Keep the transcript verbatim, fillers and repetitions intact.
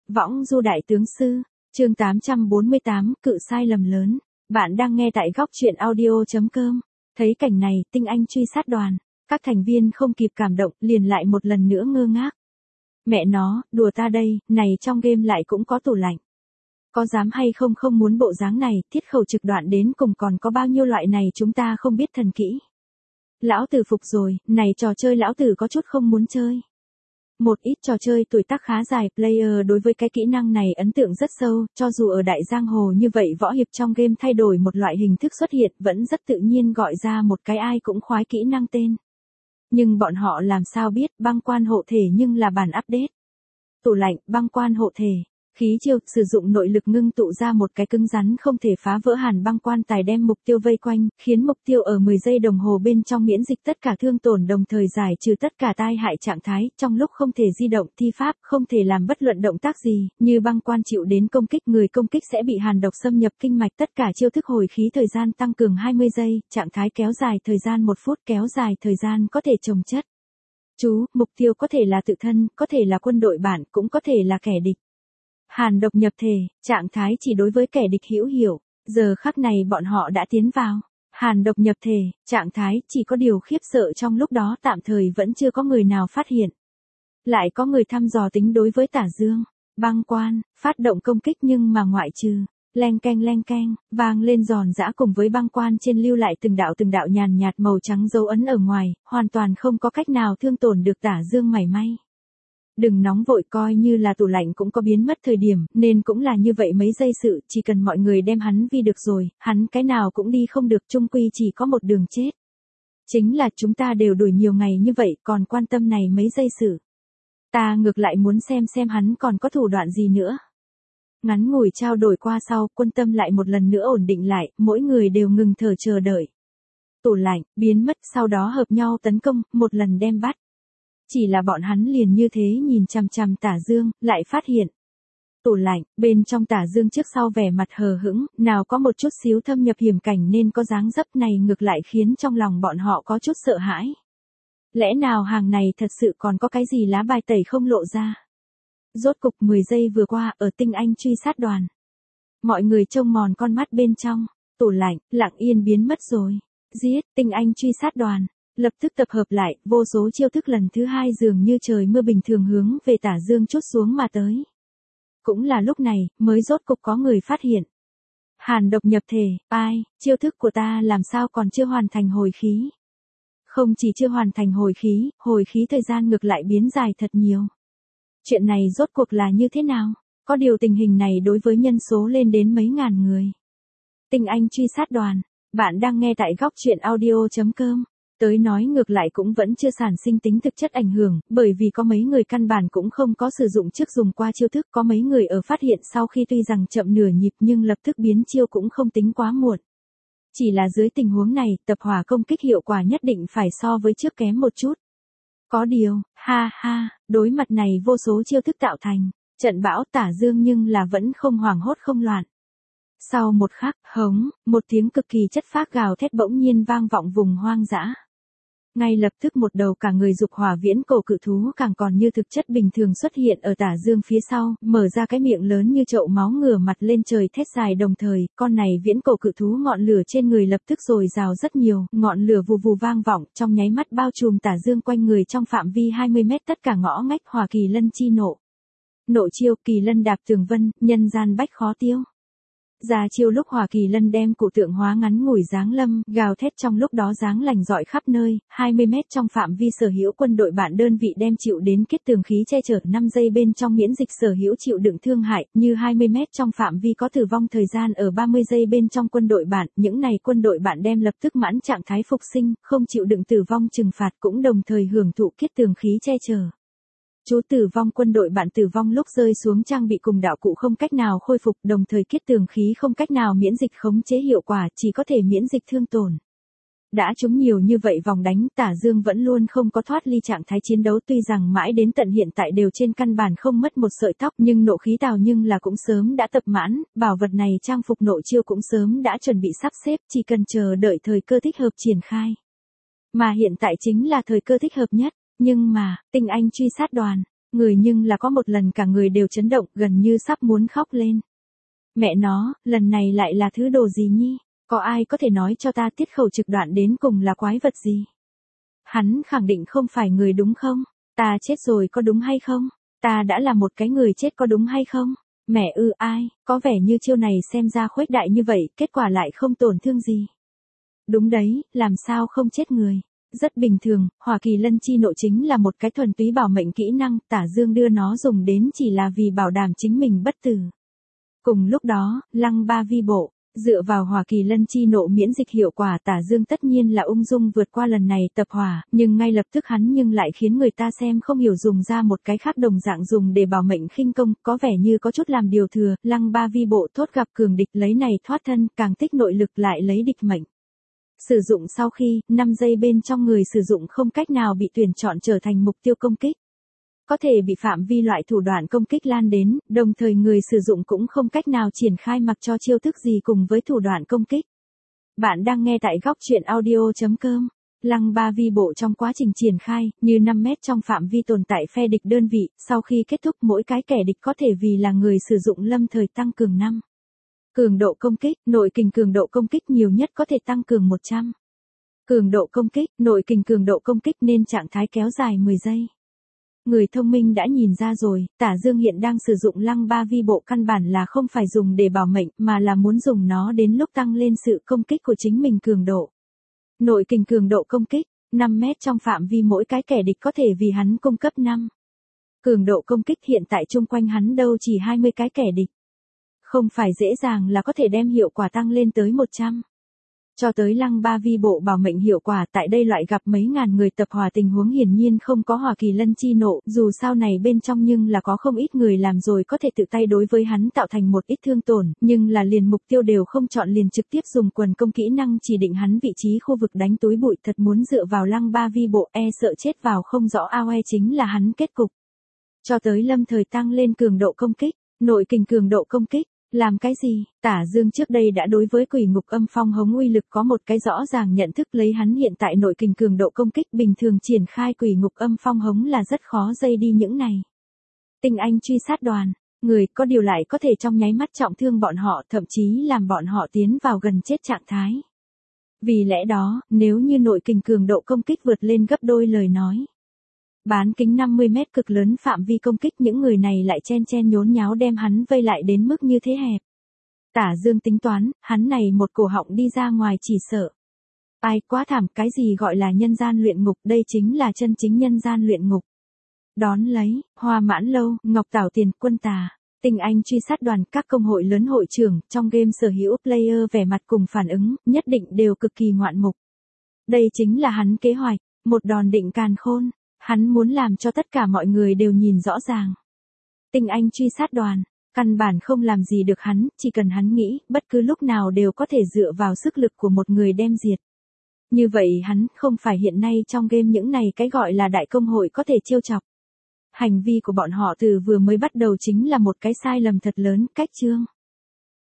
Võng du đại tướng sư, chương tám trăm bốn mươi tám, cự sai lầm lớn. Bạn đang nghe tại góc truyện audio chấm com. Thấy cảnh này, tinh anh truy sát đoàn, các thành viên không kịp cảm động, liền lại một lần nữa ngơ ngác. Mẹ nó, đùa ta đây, này trong game lại cũng có tủ lạnh. Có dám hay không không muốn bộ dáng này, thiết khẩu trực đoạn đến cùng còn có bao nhiêu loại này chúng ta không biết thần kỹ. Lão tử phục rồi, này trò chơi lão tử có chút không muốn chơi. Một ít trò chơi tuổi tác khá dài, player đối với cái kỹ năng này ấn tượng rất sâu, cho dù ở đại giang hồ như vậy võ hiệp trong game thay đổi một loại hình thức xuất hiện vẫn rất tự nhiên gọi ra một cái ai cũng khoái kỹ năng tên. Nhưng bọn họ làm sao biết băng quan hộ thể nhưng là bản update. Tủ lạnh, băng quan hộ thể. Khí chiêu, sử dụng nội lực ngưng tụ ra một cái cứng rắn không thể phá vỡ hàn băng quan tài đem mục tiêu vây quanh, khiến mục tiêu ở mười giây đồng hồ bên trong miễn dịch tất cả thương tổn đồng thời giải trừ tất cả tai hại trạng thái, trong lúc không thể di động thi pháp, không thể làm bất luận động tác gì, như băng quan chịu đến công kích người công kích sẽ bị hàn độc xâm nhập kinh mạch, tất cả chiêu thức hồi khí thời gian tăng cường hai mươi giây, trạng thái kéo dài thời gian một phút, kéo dài thời gian có thể chồng chất. Chú, mục tiêu có thể là tự thân, có thể là quân đội bạn, cũng có thể là kẻ địch. Hàn độc nhập thể, trạng thái chỉ đối với kẻ địch hữu hiệu, giờ khắc này bọn họ đã tiến vào. Hàn độc nhập thể, trạng thái chỉ có điều khiếp sợ trong lúc đó tạm thời vẫn chưa có người nào phát hiện. Lại có người thăm dò tính đối với Tả Dương, băng quan, phát động công kích nhưng mà ngoại trừ, leng keng leng keng, vang lên giòn giã cùng với băng quan trên lưu lại từng đạo từng đạo nhàn nhạt màu trắng dấu ấn ở ngoài, hoàn toàn không có cách nào thương tổn được Tả Dương mảy may. Đừng nóng vội, coi như là tủ lạnh cũng có biến mất thời điểm, nên cũng là như vậy mấy giây sự, chỉ cần mọi người đem hắn vi được rồi, hắn cái nào cũng đi không được, chung quy chỉ có một đường chết. Chính là chúng ta đều đuổi nhiều ngày như vậy, còn quan tâm này mấy giây sự. Ta ngược lại muốn xem xem hắn còn có thủ đoạn gì nữa. Ngắn ngủi trao đổi qua sau, quân tâm lại một lần nữa ổn định lại, mỗi người đều ngừng thở chờ đợi. Tủ lạnh, biến mất, sau đó hợp nhau tấn công, một lần đem bắt. Chỉ là bọn hắn liền như thế nhìn chằm chằm Tả Dương, lại phát hiện. Tủ lạnh, bên trong Tả Dương trước sau vẻ mặt hờ hững, nào có một chút xíu thâm nhập hiểm cảnh nên có dáng dấp này ngược lại khiến trong lòng bọn họ có chút sợ hãi. Lẽ nào hàng này thật sự còn có cái gì lá bài tẩy không lộ ra? Rốt cục mười giây vừa qua ở tinh anh truy sát đoàn. Mọi người trông mòn con mắt bên trong, tủ lạnh, lặng yên biến mất rồi. Giết, tinh anh truy sát đoàn. Lập tức tập hợp lại, vô số chiêu thức lần thứ hai dường như trời mưa bình thường hướng về Tả Dương trút xuống mà tới. Cũng là lúc này, mới rốt cục có người phát hiện. Hàn độc nhập thể, ai, chiêu thức của ta làm sao còn chưa hoàn thành hồi khí. Không chỉ chưa hoàn thành hồi khí, hồi khí thời gian ngược lại biến dài thật nhiều. Chuyện này rốt cuộc là như thế nào? Có điều tình hình này đối với nhân số lên đến mấy ngàn người. Tinh anh truy sát đoàn, bạn đang nghe tại góc truyện audio chấm com. Tới nói ngược lại cũng vẫn chưa sản sinh tính thực chất ảnh hưởng, bởi vì có mấy người căn bản cũng không có sử dụng trước dùng qua chiêu thức, có mấy người ở phát hiện sau khi tuy rằng chậm nửa nhịp nhưng lập tức biến chiêu cũng không tính quá muộn. Chỉ là dưới tình huống này, tập hỏa công kích hiệu quả nhất định phải so với trước kém một chút. Có điều, ha ha, đối mặt này vô số chiêu thức tạo thành, trận bão Tả Dương nhưng là vẫn không hoảng hốt không loạn. Sau một khắc, hống, một tiếng cực kỳ chất phác gào thét bỗng nhiên vang vọng vùng hoang dã. Ngay lập tức một đầu cả người dục hỏa viễn cổ cự thú càng còn như thực chất bình thường xuất hiện ở Tả Dương phía sau, mở ra cái miệng lớn như chậu máu ngửa mặt lên trời thét dài đồng thời, con này viễn cổ cự thú ngọn lửa trên người lập tức dồi dào rất nhiều, ngọn lửa vù vù vang vọng, trong nháy mắt bao trùm Tả Dương quanh người trong phạm vi hai mươi mét tất cả ngõ ngách Hỏa Kỳ Lân chi nộ. Nộ chiêu Kỳ Lân đạp tường vân, nhân gian bách khó tiêu. Ra chiêu lúc Hỏa Kỳ Lân đem cụ tượng hóa ngắn ngủi giáng lâm, gào thét trong lúc đó giáng lành rọi khắp nơi, hai mươi mét trong phạm vi sở hữu quân đội bạn đơn vị đem chịu đến kết tường khí che chở năm giây bên trong miễn dịch sở hữu chịu đựng thương hại, như hai mươi mét trong phạm vi có tử vong thời gian ở ba mươi giây bên trong quân đội bạn, những này quân đội bạn đem lập tức mãn trạng thái phục sinh, không chịu đựng tử vong trừng phạt cũng đồng thời hưởng thụ kết tường khí che chở. Chú tử vong quân đội bạn tử vong lúc rơi xuống trang bị cùng đạo cụ không cách nào khôi phục, đồng thời kết tường khí không cách nào miễn dịch khống chế hiệu quả, chỉ có thể miễn dịch thương tổn. Đã trúng nhiều như vậy vòng đánh, Tả Dương vẫn luôn không có thoát ly trạng thái chiến đấu, tuy rằng mãi đến tận hiện tại đều trên căn bản không mất một sợi tóc, nhưng nộ khí tào nhưng là cũng sớm đã tập mãn, bảo vật này trang phục nộ chiêu cũng sớm đã chuẩn bị sắp xếp, chỉ cần chờ đợi thời cơ thích hợp triển khai. Mà hiện tại chính là thời cơ thích hợp nhất. Nhưng mà, tinh anh truy sát đoàn, Người nhưng là có một lần cả người đều chấn động, gần như sắp muốn khóc lên. Mẹ nó, lần này lại là thứ đồ gì nhi? Có ai có thể nói cho ta tiết khẩu trực đoạn đến cùng là quái vật gì? Hắn khẳng định không phải người đúng không? Ta chết rồi có đúng hay không? Ta đã là một cái người chết có đúng hay không? Mẹ ư ai, có vẻ như chiêu này xem ra khuếch đại như vậy, kết quả lại không tổn thương gì. Đúng đấy, làm sao không chết người? Rất bình thường, Hỏa Kỳ Lân Chi Nộ chính là một cái thuần túy bảo mệnh kỹ năng, Tả Dương đưa nó dùng đến chỉ là vì bảo đảm chính mình bất tử. Cùng lúc đó, Lăng Ba Vi Bộ, dựa vào Hỏa Kỳ Lân Chi Nộ miễn dịch hiệu quả, Tả Dương tất nhiên là ung dung vượt qua lần này tập hỏa, nhưng ngay lập tức hắn nhưng lại khiến người ta xem không hiểu dùng ra một cái khác đồng dạng dùng để bảo mệnh khinh công, có vẻ như có chút làm điều thừa, Lăng Ba Vi Bộ thốt gặp cường địch lấy này thoát thân, càng tích nội lực lại lấy địch mệnh. Sử dụng sau khi, năm giây bên trong người sử dụng không cách nào bị tuyển chọn trở thành mục tiêu công kích. Có thể bị phạm vi loại thủ đoạn công kích lan đến, đồng thời người sử dụng cũng không cách nào triển khai mặc cho chiêu thức gì cùng với thủ đoạn công kích. Bạn đang nghe tại góc truyện audio chấm com. Lăng Ba Vi Bộ trong quá trình triển khai, như năm mét trong phạm vi tồn tại phe địch đơn vị, sau khi kết thúc mỗi cái kẻ địch có thể vì là người sử dụng lâm thời tăng cường năm. Cường độ công kích, nội kình cường độ công kích nhiều nhất có thể tăng cường một trăm. Cường độ công kích, nội kình cường độ công kích nên trạng thái kéo dài mười giây. Người thông minh đã nhìn ra rồi, Tả Dương hiện đang sử dụng Lăng Ba Vi Bộ căn bản là không phải dùng để bảo mệnh, mà là muốn dùng nó đến lúc tăng lên sự công kích của chính mình cường độ. Nội kình cường độ công kích, năm mét trong phạm vi mỗi cái kẻ địch có thể vì hắn cung cấp năm. Cường độ công kích hiện tại chung quanh hắn đâu chỉ hai mươi cái kẻ địch. Không phải dễ dàng là có thể đem hiệu quả tăng lên tới một trăm. Cho tới Lăng Ba Vi Bộ bảo mệnh hiệu quả, tại đây loại gặp mấy ngàn người tập hỏa tình huống hiển nhiên không có Hỏa Kỳ Lân Chi Nộ, dù sau này bên trong nhưng là có không ít người làm rồi có thể tự tay đối với hắn tạo thành một ít thương tổn, nhưng là liền mục tiêu đều không chọn liền trực tiếp dùng quần công kỹ năng chỉ định hắn vị trí khu vực đánh túi bụi, thật muốn dựa vào Lăng Ba Vi Bộ e sợ chết vào không rõ ao e chính là hắn kết cục. Cho tới lâm thời tăng lên cường độ công kích, nội kình cường độ công kích. Làm cái gì? Tả Dương trước đây đã đối với Quỷ Ngục Âm Phong Hống uy lực có một cái rõ ràng nhận thức, lấy hắn hiện tại nội kình cường độ công kích bình thường triển khai Quỷ Ngục Âm Phong Hống là rất khó dây đi những này. Tinh Anh truy sát đoàn, người có điều lại có thể trong nháy mắt trọng thương bọn họ, thậm chí làm bọn họ tiến vào gần chết trạng thái. Vì lẽ đó, nếu như nội kình cường độ công kích vượt lên gấp đôi lời nói. Bán kính năm mươi mét cực lớn phạm vi công kích, những người này lại chen chen nhốn nháo đem hắn vây lại đến mức như thế hẹp. Tả Dương tính toán, hắn này một cổ họng đi ra ngoài chỉ sợ. Ai quá thảm, cái gì gọi là nhân gian luyện ngục, đây chính là chân chính nhân gian luyện ngục. Đón lấy, Hoa Mãn Lâu, Ngọc Tảo Tiền, Quân Tà, Tinh Anh truy sát đoàn, các công hội lớn hội trưởng, trong game sở hữu player vẻ mặt cùng phản ứng, nhất định đều cực kỳ ngoạn mục. Đây chính là hắn kế hoạch, một đòn định càn khôn. Hắn muốn làm cho tất cả mọi người đều nhìn rõ ràng. Tinh Anh truy sát đoàn, căn bản không làm gì được hắn, chỉ cần hắn nghĩ, bất cứ lúc nào đều có thể dựa vào sức lực của một người đem diệt. Như vậy hắn không phải hiện nay trong game những này cái gọi là đại công hội có thể trêu chọc. Hành vi của bọn họ từ vừa mới bắt đầu chính là một cái sai lầm thật lớn, cách chương.